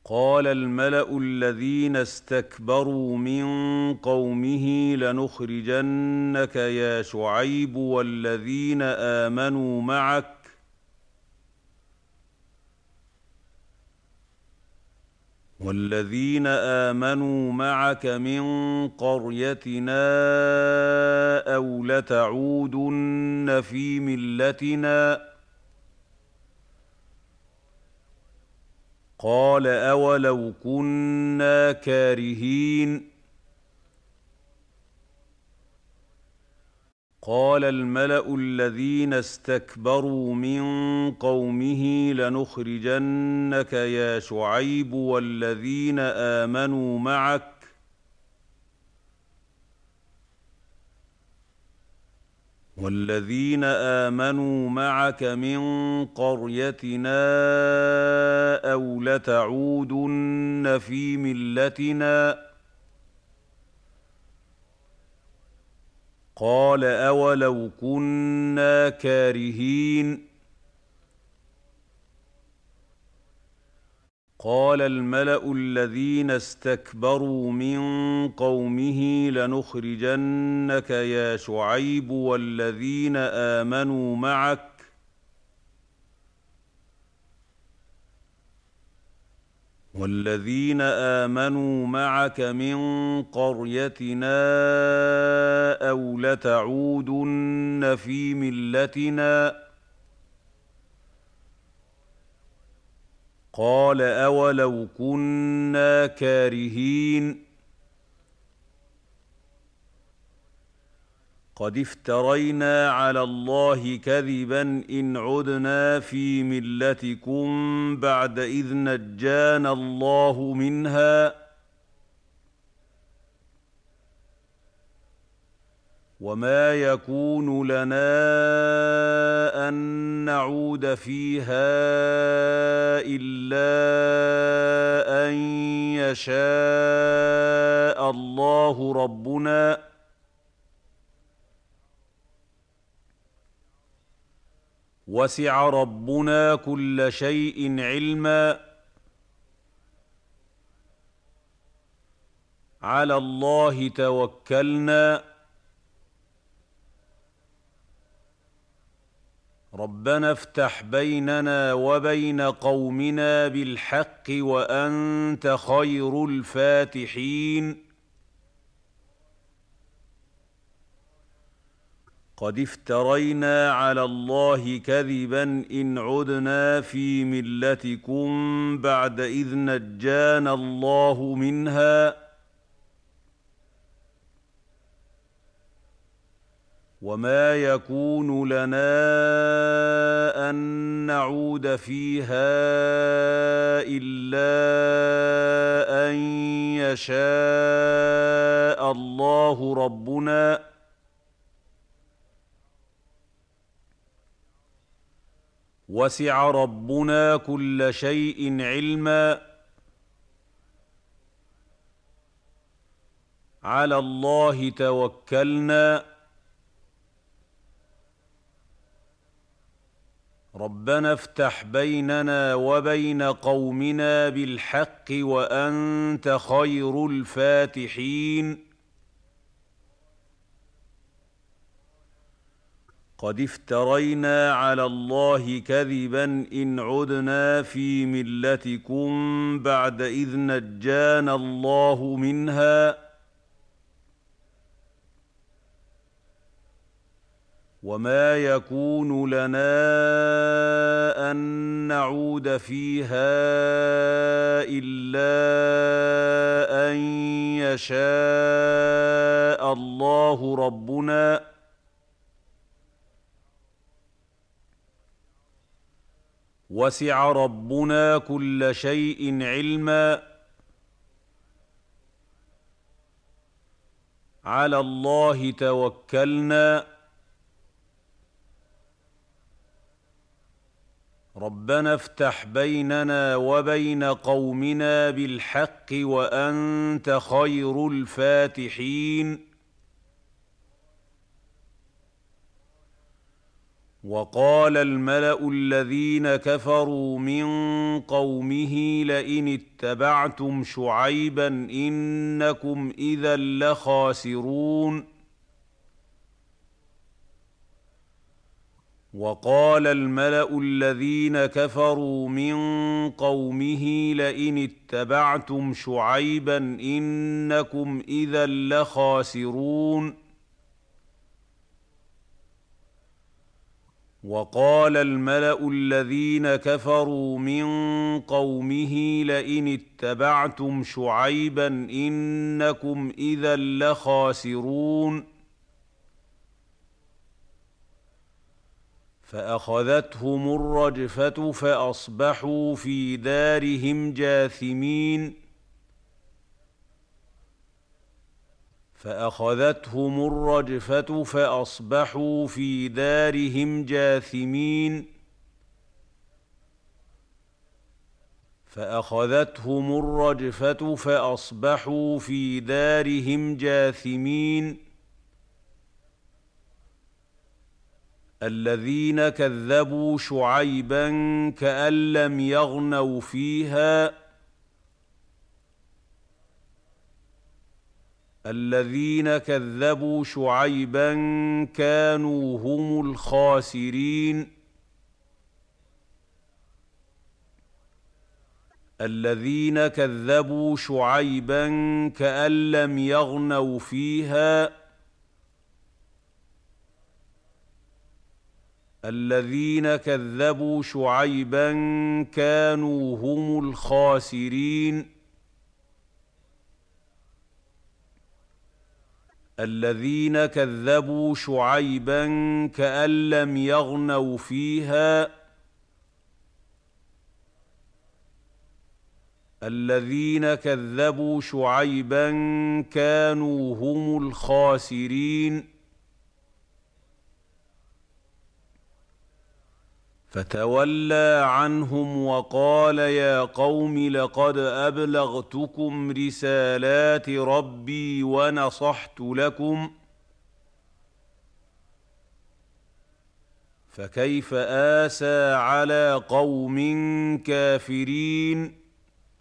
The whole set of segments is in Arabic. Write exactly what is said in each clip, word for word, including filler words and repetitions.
قال الملأ الذين استكبروا من قومه لنخرجنك يا شعيب والذين آمنوا معك والذين آمنوا معك من قريتنا أو لتعودن في ملتنا قال أولو كنا كارهين قال الملأ الذين استكبروا من قومه لنخرجنك يا شعيب والذين آمنوا معك والذين آمنوا معك من قريتنا أو لتعودن في ملتنا قال أولو كنا كارهين قال الملأ الذين استكبروا من قومه لنخرجنك يا شعيب والذين آمنوا معك والذين آمنوا معك من قريتنا أو لتعودن في ملتنا قال أولو كنا كارهين قد افترينا على الله كذبا إن عدنا في ملتكم بعد إذ نجانا الله منها وما يكون لنا أن نعود فيها إلا أن يشاء الله ربنا وسع ربنا كل شيء علما على الله توكلنا ربنا افتح بيننا وبين قومنا بالحق وأنت خير الفاتحين قد افترينا على الله كذبا إن عدنا في ملتكم بعد إذ نجانا الله منها وما يكون لنا أن نعود فيها إلا أن يشاء الله ربنا وسع ربنا كل شيء علما على الله توكلنا ربنا افتح بيننا وبين قومنا بالحق وأنت خير الفاتحين قد افترينا على الله كذبا إن عدنا في ملتكم بعد إذ نجانا الله منها وما يكون لنا أن نعود فيها إلا أن يشاء الله ربنا وسع ربنا كل شيء علما على الله توكلنا ربنا افتح بيننا وبين قومنا بالحق وأنت خير الفاتحين وقال الملأ الذين كفروا من قومه لئن اتبعتم شعيبا إنكم إذا لخاسرون وقال الملأ الذين كفروا من قومه لئن اتبعتم شعيبا إنكم إذا لخاسرون وقال الملأ الذين كفروا من قومه لئن اتبعتم شعيبا إنكم إذا لخاسرون فأخذتهم الرجفة فأصبحوا في دارهم جاثمين فأخذتهم الرجفة فأصبحوا في دارهم جاثمين فأخذتهم الرجفة فأصبحوا في دارهم جاثمين الذين كذبوا شعيبا كأن لم يغنوا فيها الذين كذبوا شعيبا كانوا هم الخاسرين الذين كذبوا شعيبا كأن لم يغنوا فيها الذين كذبوا شعيبا كانوا هم الخاسرين الذين كذبوا شعيبا كأن لم يغنوا فيها الذين كذبوا شعيبا كانوا هم الخاسرين فتولى عنهم وقال يا قوم لقد أبلغتكم رسالات ربي ونصحت لكم فكيف آسى على قوم كافرين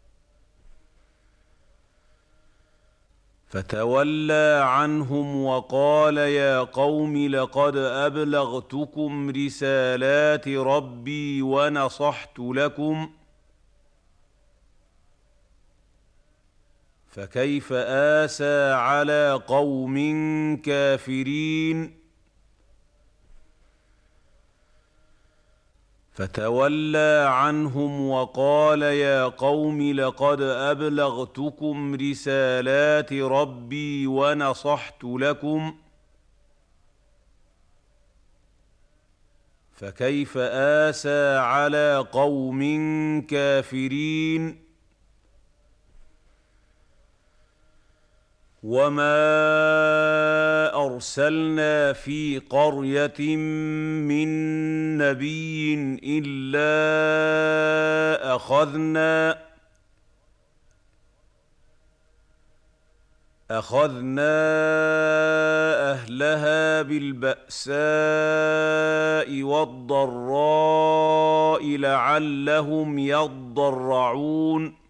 فتولى عنهم وقال يا قوم لقد أبلغتكم رسالات ربي ونصحت لكم فكيف آسى على قوم كافرين فتولى عنهم وقال يا قوم لقد أبلغتكم رسالات ربي ونصحت لكم فكيف آسى على قوم كافرين وما أرسلنا في قرية من نبي إلا أخذنا أخذنا أهلها بالبأساء والضراء لعلهم يضرعون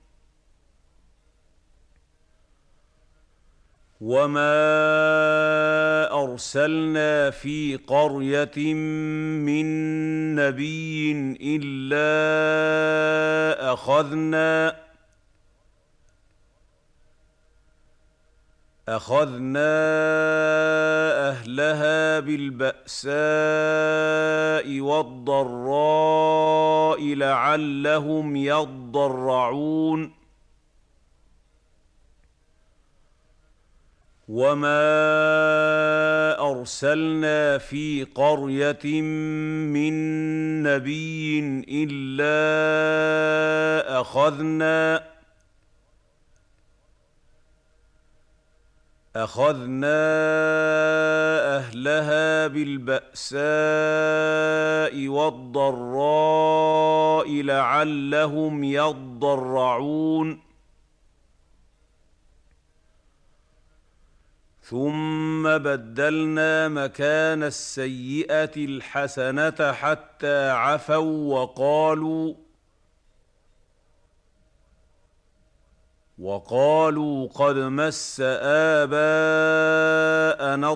وما أرسلنا في قرية من نبي إلا أخذنا أخذنا أهلها بالبأساء والضراء لعلهم يضرعون وما أرسلنا في قرية من نبي إلا أخذنا أخذنا أهلها بالبأساء والضراء لعلهم يضرعون ثم بدلنا مكان السيئه الحسنه حتى عفوا وقالوا وقالوا قد مس آباءنا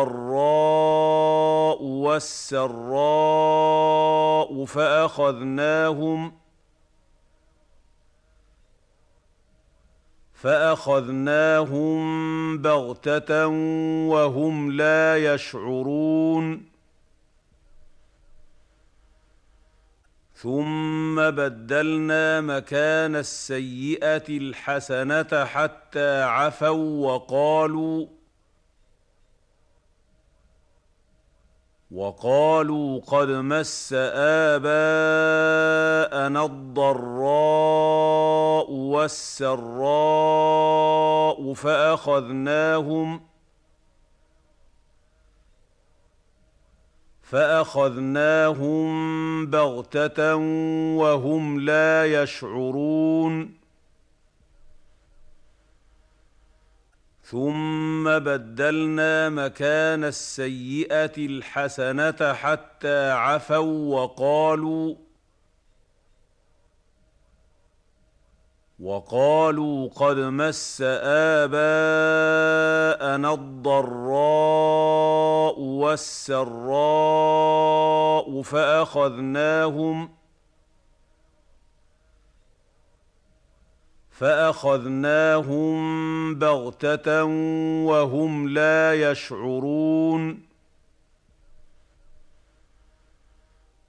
الضراء والسراء فأخذناهم فأخذناهم بغتة وهم لا يشعرون ثم بدلنا مكان السيئه الحسنه حتى عفوا وقالوا وقالوا قد مس آباءنا الضراء والسراء فأخذناهم فأخذناهم بغتة وهم لا يشعرون ثم بدلنا مكان السيئة الحسنة حتى عفوا وقالوا وقالوا قد مس آباءنا الضراء والسراء فأخذناهم فأخذناهم بغتة وهم لا يشعرون